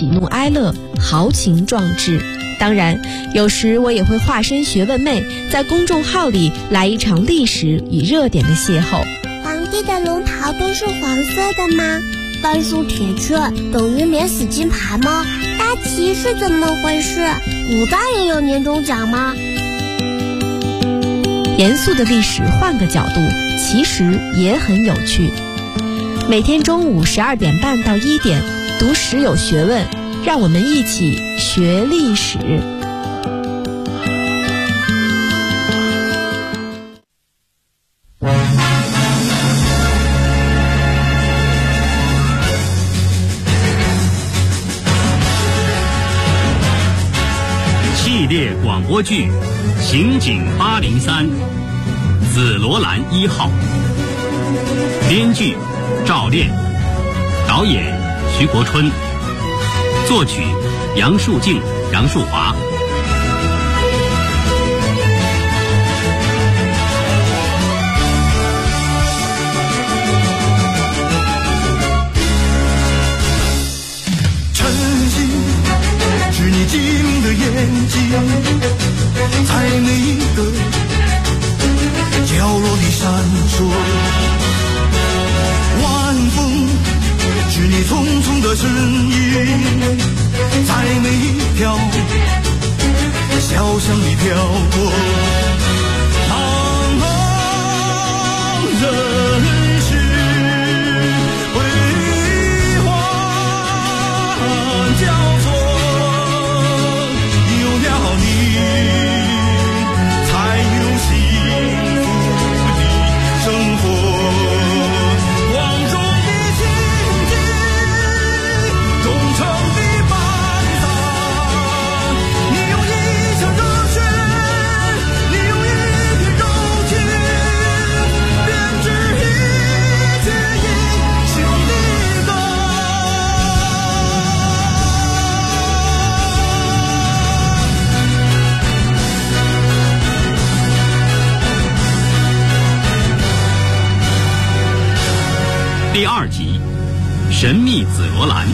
喜怒哀乐，豪情壮志。当然，有时我也会化身学问妹，在公众号里来一场历史与热点的邂逅。 皇帝的龙袍都是黄色的吗？甘肃铁雀等于免死金牌吗？大旗是怎么回事？古代也有年终奖吗？ 严肃的历史换个角度，其实也很有趣。每天中午12点半到1点，读史有学问，让我们一起学历史。 系列广播剧《刑警803》，紫罗兰1号，编剧赵炼，导演徐国春，作曲杨树静、杨树华。 晨曦是你晶莹的眼睛，在每一个角落里闪烁。晚风是你匆匆的身影，在每一条小巷里飘过。茫茫人世辉煌交错，有了你才有幸福的生活。 第2集，神秘紫罗兰。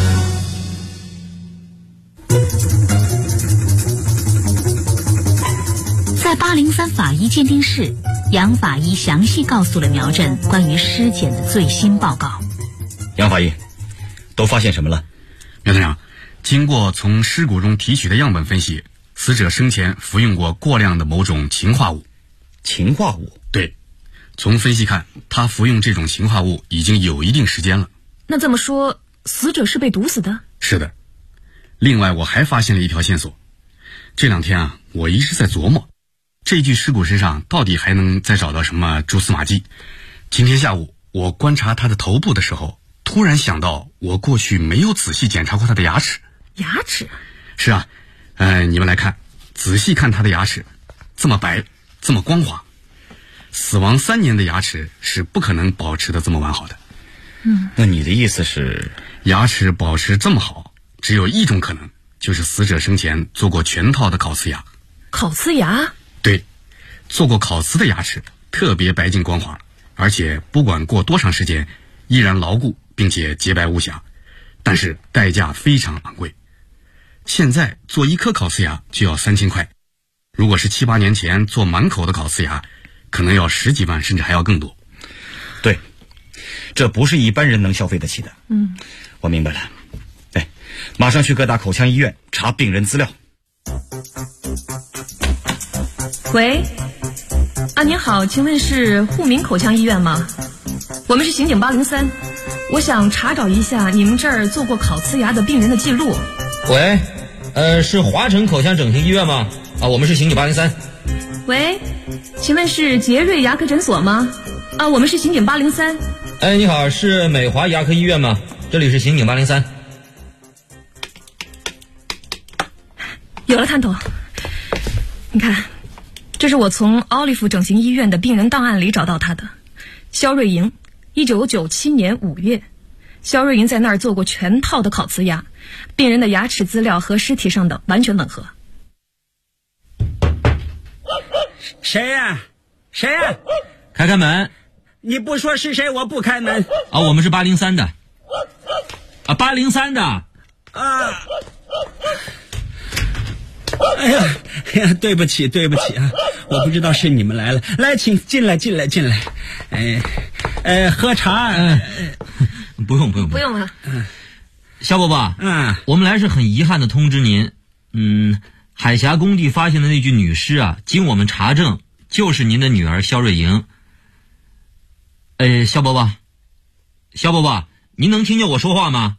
在803法医鉴定室，杨法医详细告诉了苗振关于尸检的最新报告。 杨法医，都发现什么了？ 苗队长，经过从尸骨中提取的样本分析，死者生前服用过过量的某种氰化物。 氰化物？ 对，从分析看，他服用这种氰化物已经有一定时间了。 那这么说，死者是被毒死的？ 是的。另外，我还发现了一条线索。这2天啊，我一直在琢磨，这具尸骨身上到底还能再找到什么蛛丝马迹。今天下午，我观察他的头部的时候，突然想到我过去没有仔细检查过他的牙齿。 牙齿？ 是啊，你们来看，仔细看他的牙齿，这么白，这么光滑。死亡3年的牙齿是不可能保持的这么完好的。 那你的意思是， 牙齿保持这么好，只有一种可能，就是死者生前做过全套的烤瓷牙。 烤瓷牙？ 对，做过烤瓷的牙齿特别白净光滑，而且不管过多长时间依然牢固并且洁白无瑕，但是代价非常昂贵。现在做1颗烤瓷牙就要3000块，如果是7、8年前做满口的烤瓷牙，可能要10几万甚至还要更多。 对，这不是一般人能消费得起的。我明白了。哎，马上去各大口腔医院查病人资料。 喂，您好，请问是沪民口腔医院吗？我们是刑警803，我想查找一下你们这儿做过烤瓷牙的病人的记录。 喂，是华晨口腔整形医院吗？我们是刑警803。 喂，请问是杰瑞牙科诊所吗？我们是刑警803。 你好，是美华牙科医院吗？这里是刑警803。 有了探头，你看，这是我从奥利弗整形医院的病人档案里找到他的。肖瑞莹，1997年5月，肖瑞莹在那儿做过全套的烤瓷牙，病人的牙齿资料和尸体上的完全吻合。 谁呀？谁呀？ 开门！ 你不说是谁，我不开门。 我们是803的。803的。 哎呀，对不起啊，我不知道是你们来了，来，请进来。喝茶。 不用了。 肖伯伯，我们来是很遗憾的通知您，海峡工地发现的那具女尸啊，经我们查证，就是您的女儿肖瑞莹。肖伯伯，您能听见我说话吗？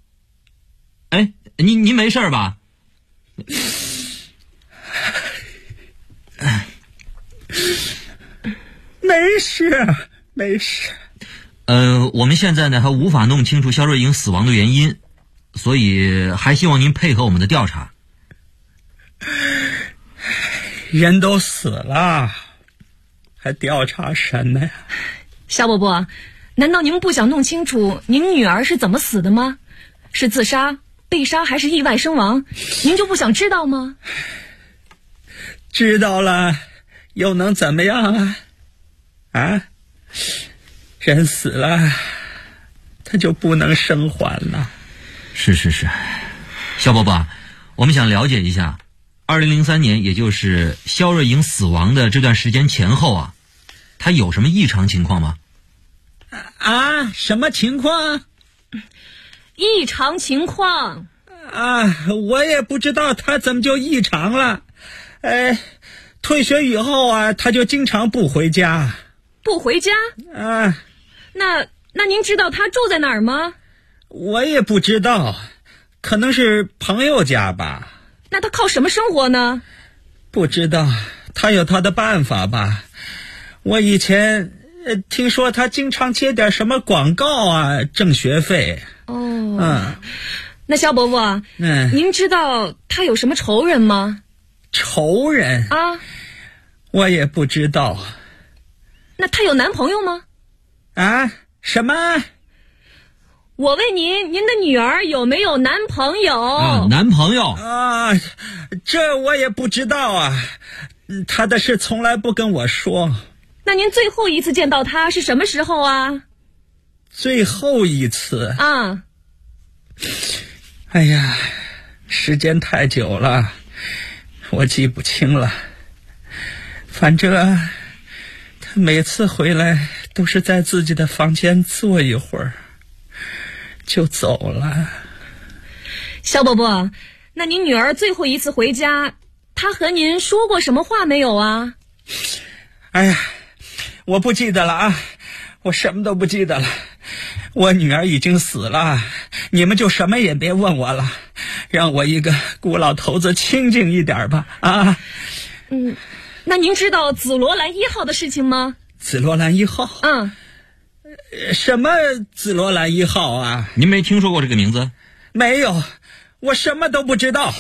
您没事吧？ 没事。 我们现在呢还无法弄清楚肖瑞莹死亡的原因，所以还希望您配合我们的调查。 人都死了，还调查什么呀？ 肖伯伯，难道您不想弄清楚您女儿是怎么死的吗？是自杀、被杀还是意外身亡？您就不想知道吗？ 知道了又能怎么样啊？人死了他就不能生还了。 是，肖伯伯，我们想了解一下2003年，也就是肖瑞莹死亡的这段时间前后啊，她有什么异常情况吗？ 什么情况？ 异常情况我也不知道她怎么就异常了。退学以后啊，她就经常不回家。 不回家？那您知道她住在哪儿吗？ 我也不知道，可能是朋友家吧。 那她靠什么生活呢？ 不知道，她有她的办法吧。我以前听说她经常接点什么广告啊，挣学费。 那肖伯伯，您知道她有什么仇人吗？ 仇人？我也不知道。 那她有男朋友吗？ 什么？ 我问您的女儿有没有男朋友？ 男朋友这我也不知道啊。她的事从来不跟我说。 那您最后一次见到她是什么时候啊？ 最后一次哎呀，时间太久了，我记不清了。反正她每次回来都是在自己的房间坐一会儿就走了。 肖伯伯，那您女儿最后一次回家，她和您说过什么话没有啊？ 哎呀，我不记得了我什么都不记得了。我女儿已经死了，你们就什么也别问我了，让我一个孤老头子清静一点吧。 那您知道紫罗兰1号的事情吗？ 紫罗兰1号？什么紫罗兰1号啊？ 您没听说过这个名字？ 没有，我什么都不知道。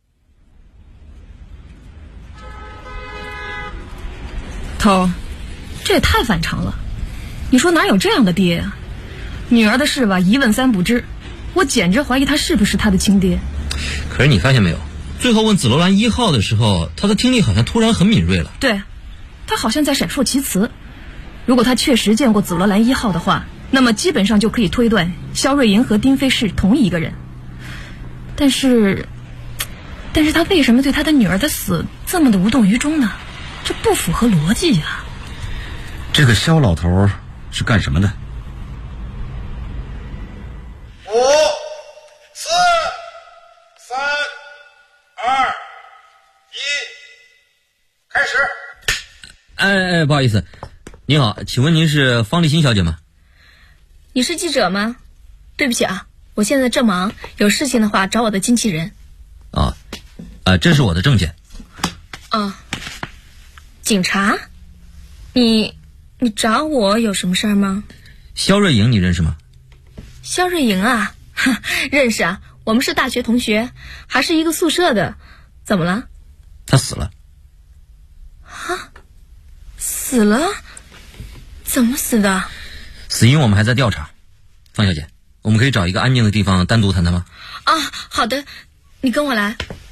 头，这也太反常了。你说哪有这样的爹啊？女儿的事吧，一问三不知，我简直怀疑他是不是他的亲爹。 可是你发现没有，最后问紫罗兰1号的时候，他的听力好像突然很敏锐了。 对，他好像在闪烁其词。如果他确实见过紫罗兰1号的话，那么基本上就可以推断肖瑞莹和丁飞是同一个人。但是他为什么对他的女儿的死这么的无动于衷呢？这不符合逻辑呀。 这个肖老头是干什么的 ？5、4、3、2、1，开始。 不好意思，您好，请问您是方立新小姐吗？ 你是记者吗？对不起啊，我现在正忙，有事情的话找我的经纪人。 这是我的证件。 警察？你找我有什么事儿吗？ 肖瑞莹你认识吗？ 肖瑞莹啊，认识啊，我们是大学同学，还是一个宿舍的。怎么了？ 她死了。 死了？怎么死的？ 死因我们还在调查。方小姐，我们可以找一个安静的地方单独谈谈吗？ 好的，你跟我来。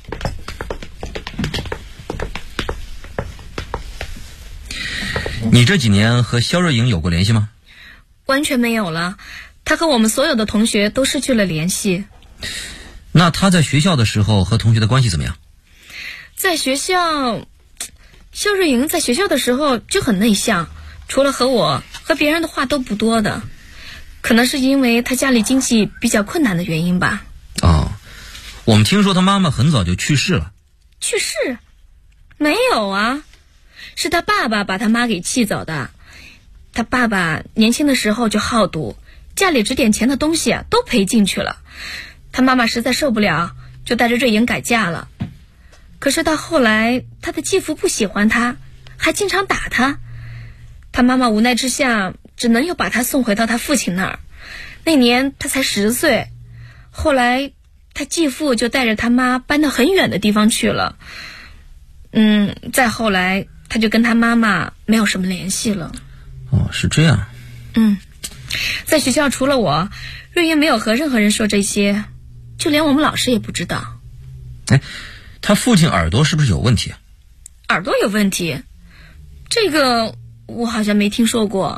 你这几年和肖瑞莹有过联系吗？ 完全没有了，她和我们所有的同学都失去了联系。 那他在学校的时候和同学的关系怎么样？ 在学校，肖瑞莹在学校的时候就很内向，除了和我，和别人的话都不多的。可能是因为他家里经济比较困难的原因吧。 哦，我们听说他妈妈很早就去世了。 去世？没有啊，是他爸爸把他妈给气走的。他爸爸年轻的时候就好赌，家里值点钱的东西啊都赔进去了。他妈妈实在受不了，就带着瑞莹改嫁了。可是到后来，他的继父不喜欢他，还经常打他。他妈妈无奈之下，只能又把他送回到他父亲那儿。那年他才10岁，后来他继父就带着他妈搬到很远的地方去了。再后来他就跟他妈妈没有什么联系了。 哦，是这样。 在学校除了我，瑞英没有和任何人说这些，就连我们老师也不知道。 他父亲耳朵是不是有问题啊？ 耳朵有问题？这个我好像没听说过。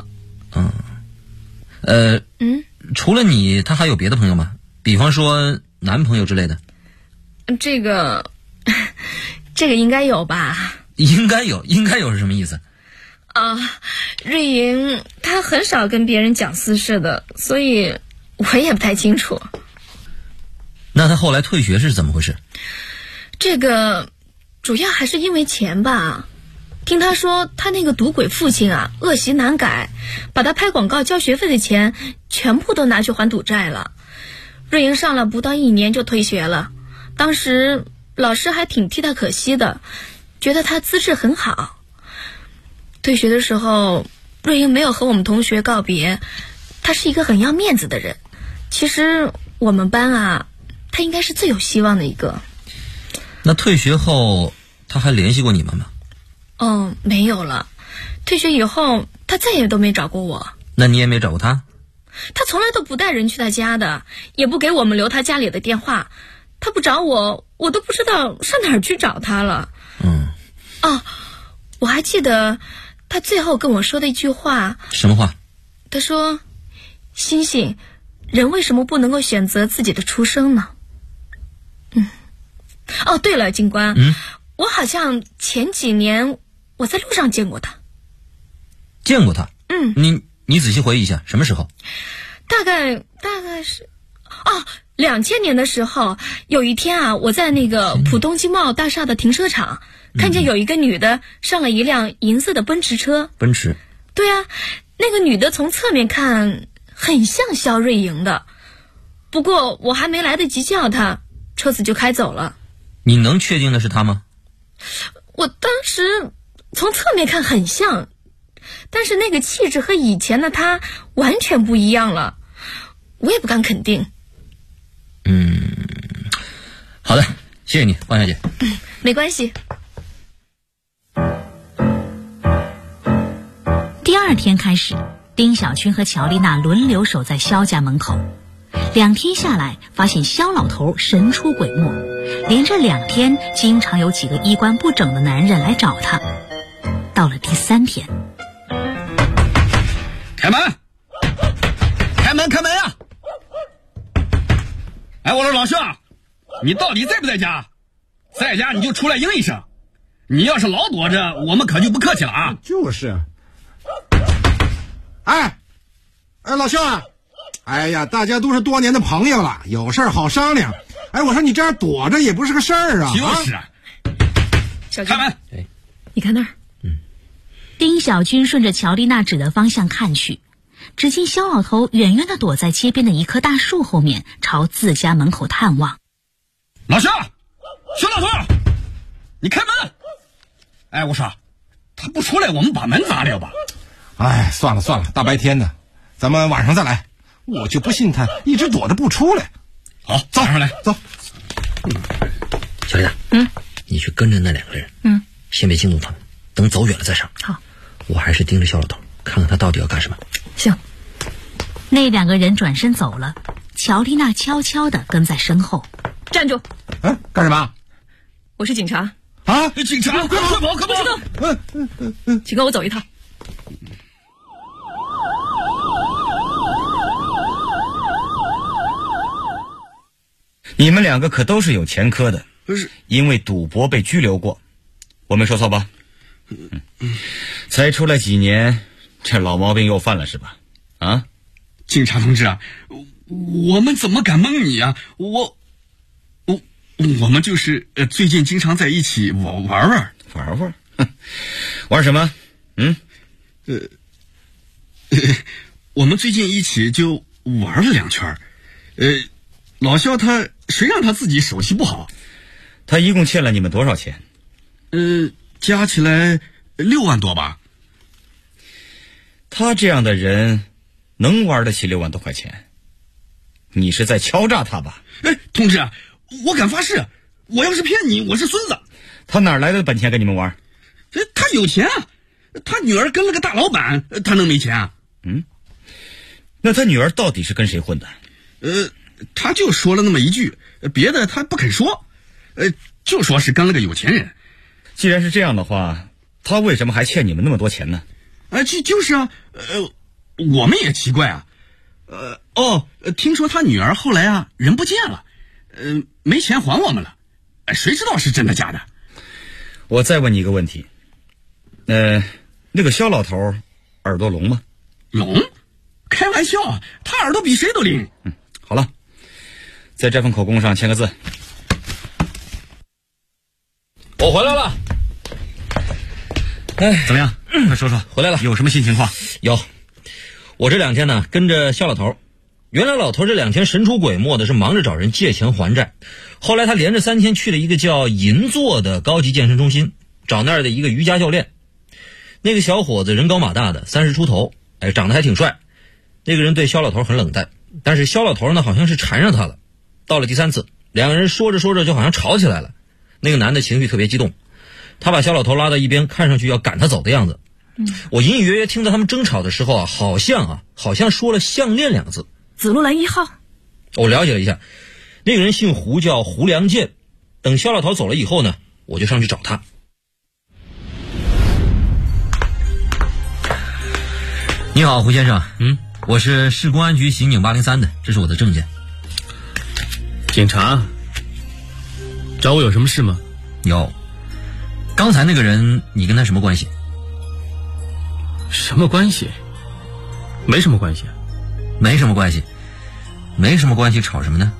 除了你，他还有别的朋友吗？比方说男朋友之类的？ 这个应该有吧？ 应该有是什么意思？ 瑞莹她很少跟别人讲私事的，所以我也不太清楚。 那他后来退学是怎么回事？ 这个主要还是因为钱吧。听他说他那个赌鬼父亲啊，恶习难改，把他拍广告交学费的钱全部都拿去还赌债了。瑞莹上了不到1年就退学了，当时老师还挺替他可惜的，觉得他资质很好。退学的时候，瑞莹没有和我们同学告别，他是一个很要面子的人。其实我们班啊，他应该是最有希望的一个。 那退学后他还联系过你们吗？ 没有了。退学以后他再也都没找过我。 那你也没找过他？ 他从来都不带人去他家的，也不给我们留他家里的电话。他不找我，我都不知道上哪儿去找他了。我还记得他最后跟我说的一句话。 什么话？ 他说：星星，人为什么不能够选择自己的出生呢？对了，警官，我好像前几年我在路上见过他。 见过他？你仔细回忆一下，什么时候？ 大概是2000年的时候，有一天啊，我在那个浦东金茂大厦的停车场，看见有一个女的上了一辆银色的奔驰车。 奔驰？ 对啊，那个女的从侧面看很像肖瑞莹的，不过我还没来得及叫她，车子就开走了。 你能确定的是她吗？ 我当时从侧面看很像，但是那个气质和以前的她完全不一样了，我也不敢肯定。 好的，谢谢你，王小姐。 没关系。 第2天开始，丁小军和乔丽娜轮流守在肖家门口。2天下来，发现肖老头神出鬼没，连着2天，经常有几个衣冠不整的男人来找他。到了第3天， 开门！开门呀！我说老肖，你到底在不在家？在家你就出来应一声，你要是老躲着，我们可就不客气了啊！ 就是。老肖啊，大家都是多年的朋友了，有事儿好商量。我说你这样躲着也不是个事儿啊。 就是啊。 小军， 开门。 你看那儿。 丁小军顺着乔丽娜指的方向看去，只见肖老头远远地躲在街边的一棵大树后面，朝自家门口探望。 老肖老头，你开门！我说他不出来，我们把门砸了吧。 算了，大白天的，咱们晚上再来。我就不信他一直躲着不出来。 好，走上来，走。 小丽娜，你去跟着那2个人，先别惊动他们，等走远了再上。 好， 我还是盯着肖老头，看看他到底要干什么。 行。 那2个人转身走了，乔丽娜悄悄地跟在身后。 站住！ 干什么？ 我是警察。 警察，快跑！ 不许动！请跟我走一趟。 你们两个可都是有前科的， 不是因为赌博被拘留过，我没说错吧？才出来几年，这老毛病又犯了是吧？啊， 警察同志啊，我们怎么敢蒙你啊？我们就是最近经常在一起玩玩， 玩什么？ 我们最近一起就玩了2圈。老肖他谁让他自己手气不好？ 他一共欠了你们多少钱？ 加起来6万多吧。 他这样的人能玩得起6万多块钱？你是在敲诈他吧？ 同志，我敢发誓，我要是骗你，我是孙子。 他哪来的本钱跟你们玩？ 他有钱啊，他女儿跟了个大老板，他能没钱啊？ 那他女儿到底是跟谁混的？ 他就说了那么一句，别的他不肯说，就说是跟了个有钱人。 既然是这样的话，他为什么还欠你们那么多钱呢？ 就是啊，我们也奇怪啊。听说他女儿后来啊人不见了，没钱还我们了，谁知道是真的假的？ 我再问你一个问题，那个肖老头耳朵聋吗？ 聋？开玩笑，他耳朵比谁都灵。 好了，在这份口供上签个字。 我回来了。 怎么样？快说说， 回来了， 有什么新情况？ 有，我这2天呢跟着肖老头。原来老头这2天神出鬼没的，是忙着找人借钱还债。后来他连着3天去了一个叫银座的高级健身中心，找那儿的一个瑜伽教练。那个小伙子人高马大的，30出头，长得还挺帅。那个人对肖老头很冷淡，但是肖老头呢好像是缠上他了。到了第3次，2个人说着说着就好像吵起来了。那个男的情绪特别激动，他把肖老头拉到一边，看上去要赶他走的样子。我隐隐约约听到他们争吵的时候好像说了项链2个字。 紫罗兰1号。 我了解了一下，那个人姓胡，叫胡良健。等肖老头走了以后呢，我就上去找他。你好，胡先生。我是市公安局刑警803的，这是我的证件。 警察找我有什么事吗？ 有。刚才那个人你跟他什么关系？ 什么关系？没什么关系。 没什么关系？没什么关系吵什么呢？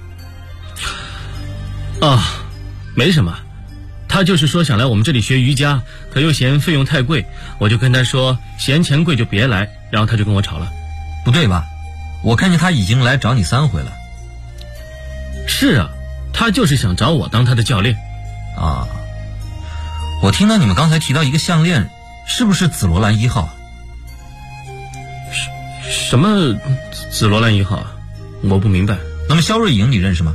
没什么，他就是说想来我们这里学瑜伽，可又嫌费用太贵，我就跟他说嫌钱贵就别来，然后他就跟我吵了。 不对吧？我看见他已经来找你3回了。 是啊，他就是想找我当他的教练。 我听到你们刚才提到一个项链，是不是紫罗兰1号？ 什么紫罗兰1号啊？我不明白。 那么肖瑞莹你认识吗？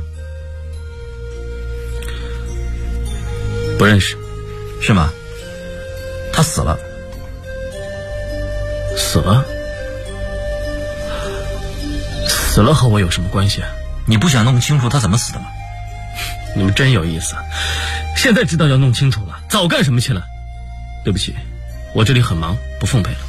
不认识。 是吗？他死了。 死了？死了和我有什么关系啊？ 你不想弄清楚他怎么死的吗？ 你们真有意思，现在知道要弄清楚了，早干什么去了？对不起，我这里很忙，不奉陪了。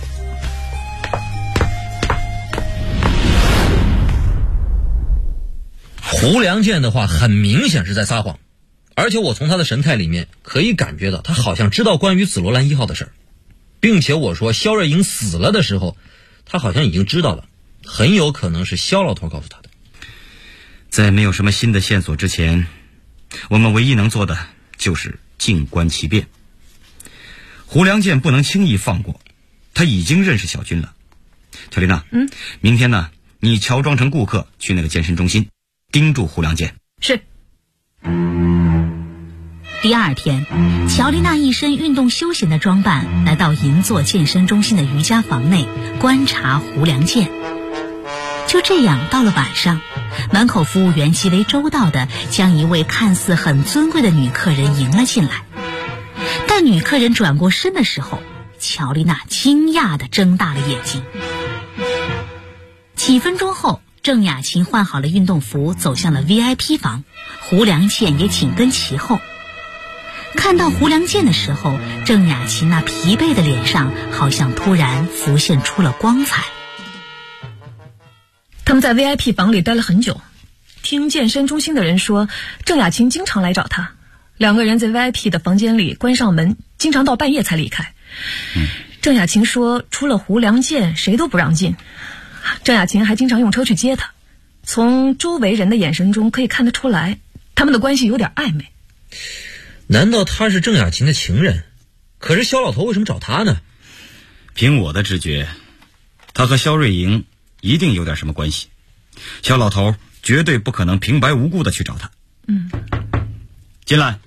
胡良健的话很明显是在撒谎，而且我从他的神态里面可以感觉到他好像知道关于紫罗兰1号的事儿，并且我说肖瑞莹死了的时候，他好像已经知道了，很有可能是肖老头告诉他的。 在没有什么新的线索之前，我们唯一能做的就是静观其变。胡良健不能轻易放过，他已经认识小军了。乔丽娜，明天呢，你乔装成顾客去那个健身中心，盯住胡良健。 是。第2天，乔丽娜一身运动休闲的装扮来到银座健身中心的瑜伽房内观察胡良健。就这样，到了晚上，门口服务员极为周到地将一位看似很尊贵的女客人迎了进来。但女客人转过身的时候，乔丽娜惊讶地睁大了眼睛。几分钟后，郑雅琴换好了运动服，走向了 VIP 房，胡良健也紧跟其后。看到胡良健的时候，郑雅琴那疲惫的脸上好像突然浮现出了光彩。 他们在 VIP 房里待了很久， 听健身中心的人说，郑雅琴经常来找他，两个人在 VIP 的房间里关上门，经常到半夜才离开。郑雅琴说，除了胡良健，谁都不让进。郑雅琴还经常用车去接他，从周围人的眼神中可以看得出来，他们的关系有点暧昧。 难道他是郑雅琴的情人？可是肖老头为什么找他呢？ 凭我的直觉，他和肖瑞莹一定有点什么关系。肖老头绝对不可能平白无故的去找他。进来。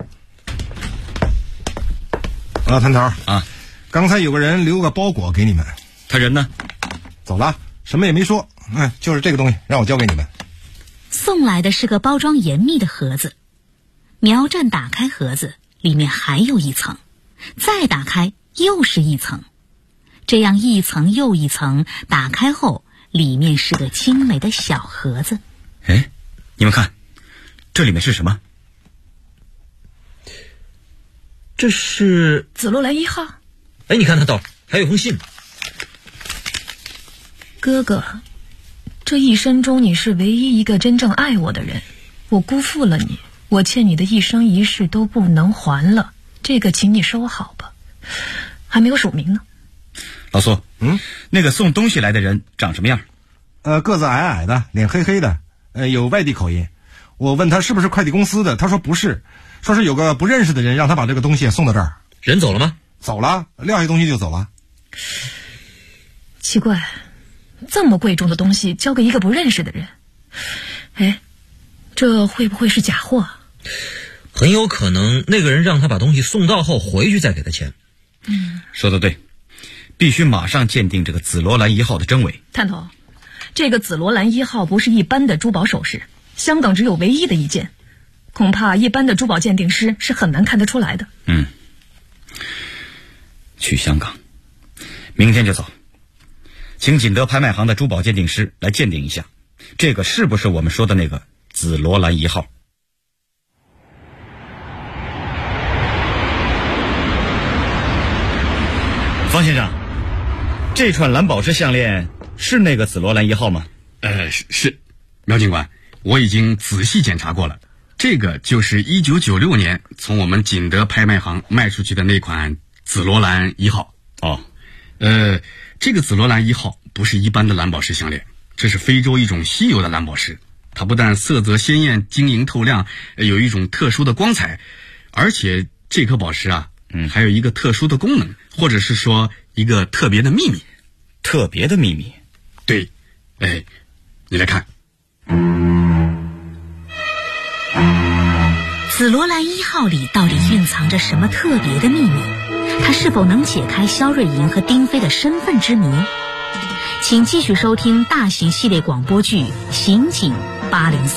谭头啊， 刚才有个人留个包裹给你们， 他人呢？ 走了，什么也没说。就是这个东西，让我交给你们。 送来的是个包装严密的盒子。苗振打开盒子，里面还有一层，再打开又是一层，这样一层又一层，打开后里面是个精美的小盒子。 哎，你们看，这里面是什么？ 这是紫罗兰1号。 哎，你看他豆，还有封信。 哥哥，这一生中你是唯一一个真正爱我的人，我辜负了你，我欠你的一生一世都不能还了，这个请你收好吧。还没有署名呢。 老苏，那个送东西来的人长什么样？ 个子矮矮的，脸黑黑的，有外地口音。我问他是不是快递公司的，他说不是，说是有个不认识的人让他把这个东西送到这儿。 人走了吗？ 走了，撂下东西就走了。 奇怪，这么贵重的东西交给一个不认识的人，哎，这会不会是假货？ 很有可能那个人让他把东西送到后回去再给他钱。 说得对，必须马上鉴定这个紫罗兰1号的真伪。 探头，这个紫罗兰1号不是一般的珠宝首饰，香港只有唯一的一件，恐怕一般的珠宝鉴定师是很难看得出来的。 去香港，明天就走，请锦德拍卖行的珠宝鉴定师来鉴定一下，这个是不是我们说的那个紫罗兰1号。方先生，这串蓝宝石项链是那个紫罗兰1号吗？ 是。苗警官，我已经仔细检查过了，这个就是1996年从我们锦德拍卖行卖出去的那款紫罗兰1号。这个紫罗兰1号不是一般的蓝宝石项链，这是非洲一种稀有的蓝宝石。它不但色泽鲜艳、晶莹透亮，有一种特殊的光彩，而且这颗宝石啊，还有一个特殊的功能，或者是说一个特别的秘密。 特别的秘密？ 对，你来看。 紫罗兰1号里到底蕴藏着什么特别的秘密？它是否能解开肖瑞莹和丁飞的身份之谜？请继续收听大型系列广播剧《刑警803》。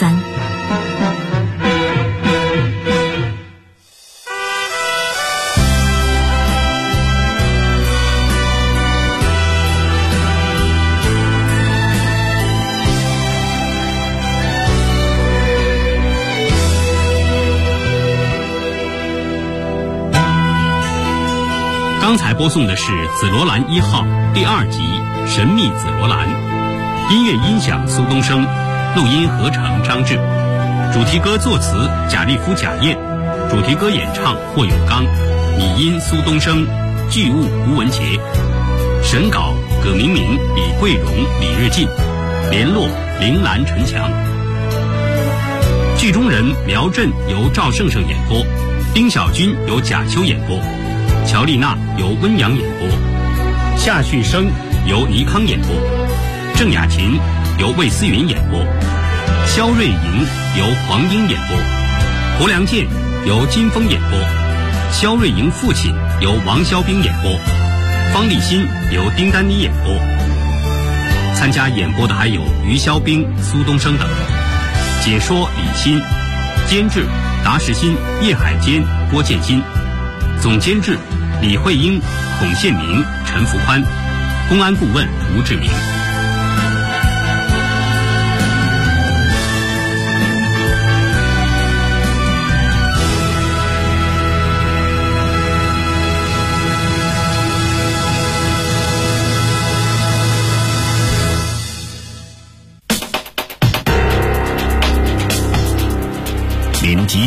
刚才播送的是《紫罗兰1号》第2集《神秘紫罗兰》，音乐音响苏东升，录音合成张志，主题歌作词贾立夫、贾燕，主题歌演唱霍永刚，拟音苏东升，剧务吴文杰，审稿葛明明、李桂荣、李日进，联络铃兰、陈强。剧中人苗振由赵胜胜演播，丁小军由贾秋演播，乔丽娜由温阳演播，夏旭升由倪康演播，郑雅琴由魏思云演播，肖瑞莹由黄英演播，胡良健由金峰演播，肖瑞莹父亲由王肖兵演播，方立新由丁丹妮演播。参加演播的还有于肖兵、苏东升等。解说李欣，监制达世新、叶海坚、郭建新，总监制李慧英、孔宪明、陈福宽，公安顾问吴志明。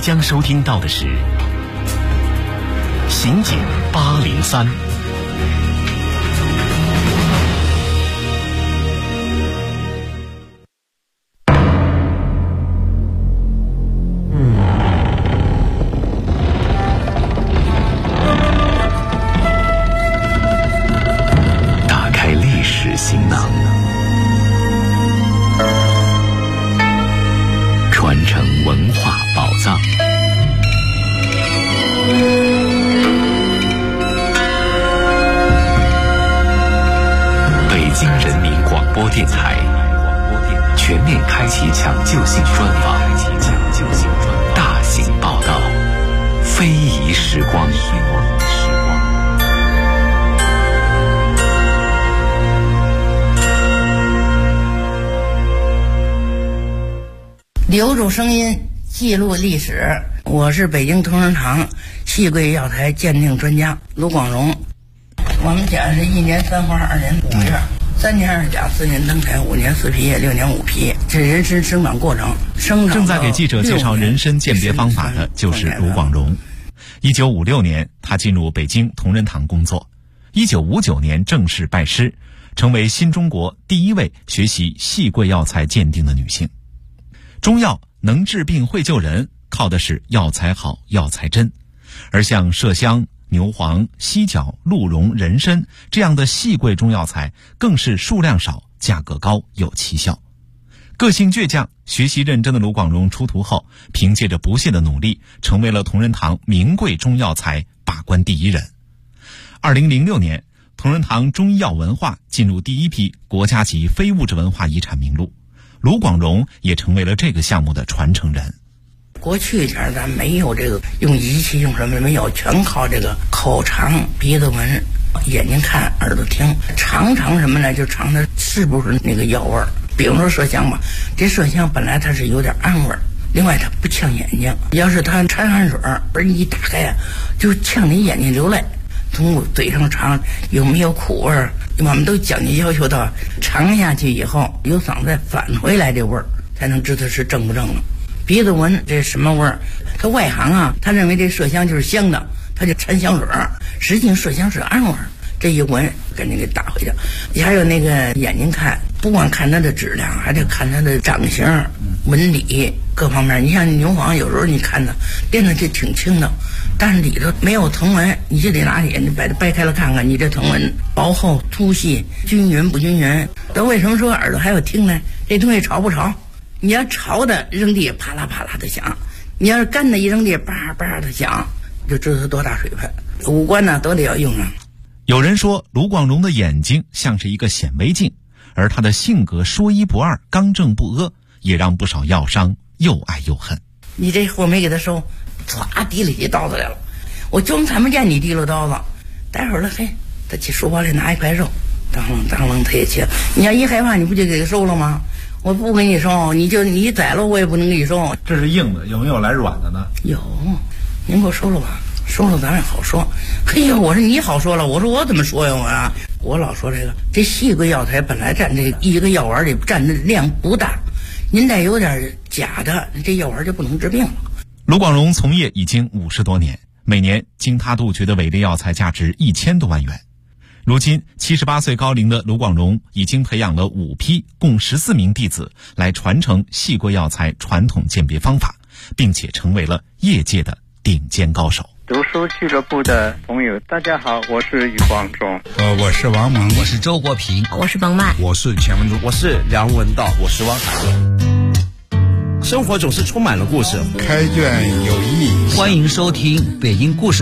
将收听到的是刑警803。 打开历史行囊，传承文化宝藏。北京人民广播电台全面开启抢救性专访，大型报道，非遗时光。 留住声音，记录历史。我是北京同仁堂细桂药材鉴定专家卢广荣。我们家是1年3花2年5月，3年2甲4年登台5年4皮叶6年5皮，这人参生长过程。 正在给记者介绍人参鉴别方法的就是卢广荣。1956年，他进入北京同仁堂工作。1959年正式拜师，成为新中国第1位学习细桂药材鉴定的女性。中药能治病会救人，靠的是药材好药材真，而像麝香、牛黄、犀角、鹿茸、人参这样的细桂中药材更是数量少、价格高、有奇效。个性倔强、学习认真的卢广荣出徒后，凭借着不懈的努力，成为了同仁堂名贵中药材把关第1人。2006年，同仁堂中医药文化进入第1批国家级非物质文化遗产名录，卢广荣也成为了这个项目的传承人。 过去前咱没有这个用仪器用什么没有，全靠这个口尝、鼻子闻、眼睛看、耳朵听，尝什么呢？就尝它是不是那个药味儿。比如说麝香吧，这麝香本来它是有点暗味儿，另外它不呛眼睛，要是它掺汗水儿一打开啊，就呛你眼睛流泪。从嘴上尝有没有苦味儿，我们都讲究要求到尝下去以后有嗓子再返回来这味儿，才能知道是正不正了。鼻子闻这什么味儿？他外行啊，他认为这麝香就是香的，他就掺香水儿，实际上麝香是暗味儿。这一闻赶紧给打回去。还有那个眼睛看，不光看它的质量，还得看它的长形、纹理各方面。你像牛黄，有时候你看它练的就挺轻的，但是里头没有藤纹，你就得拿眼睛把它掰开了看看，你这藤纹薄厚、粗细、均匀不均匀。那为什么说耳朵还有听呢？这东西潮不潮？你要潮的扔地啪啦啪啦的响，你要是干的一扔地叭叭的响，就知道它多大水分。五官呢都得要用上。 有人说卢广荣的眼睛像是一个显微镜，而他的性格说一不二、刚正不阿，也让不少药商又爱又恨。 你这货没给他收，唰提起刀子来了，我就看不见你提了刀子。待会儿了，嘿，他去书包里拿一块肉，当啷他也切。你要一害怕，你不就给他收了吗？我不给你收，你宰了我也不能给你收。 这是硬的，有没有来软的呢？ 有，您给我收了吧，收了咱也好说。嘿呀，我说你好说了，我说我怎么说呀我老说这细桂药材本来占这一个药丸里占的量不大，您再有点假的，这药丸就不能治病了。 卢广荣从业已经50多年，每年经他杜绝的伪劣药材价值1000多万元。如今78岁高龄的卢广荣已经培养了5批共14名弟子来传承细桂药材传统鉴别方法，并且成为了业界的顶尖高手。 读书俱乐部的朋友大家好，我是余广仲。 我是王蒙， 我是周国平， 我是彭曼， 我是钱文忠， 我是梁文道，我是汪海。生活总是充满了故事， 开卷有益。 欢迎收听北京故事